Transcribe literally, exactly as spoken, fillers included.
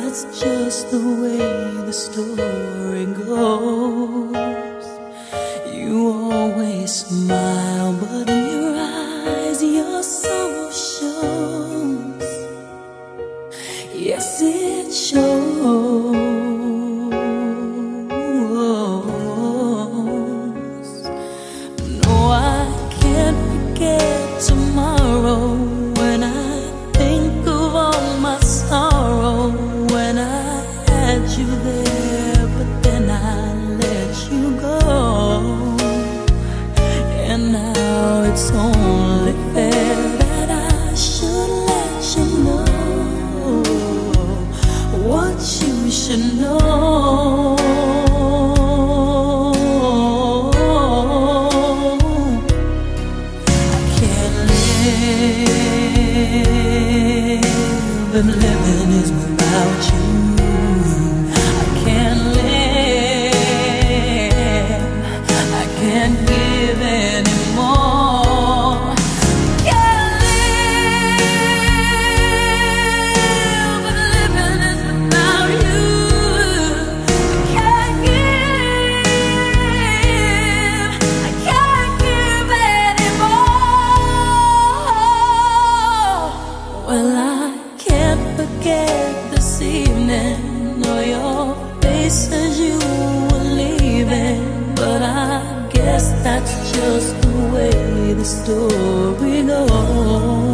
that's just the way the story goes. You always smile, but in your eyes your soul shows. Yes, it shows. No, I can't forget tomorrow when I think of all my sorrow. When I had you there, but then I let you go. And now it's only fair that I should let you know what you should know. I can't live, and living is without you. I can't live, I can't give anymore. Can't live, but living is without you. I can't give, I can't give anymore. Well, I can't forget this evening or your face as you were leaving, but I guess that's just the way the story goes.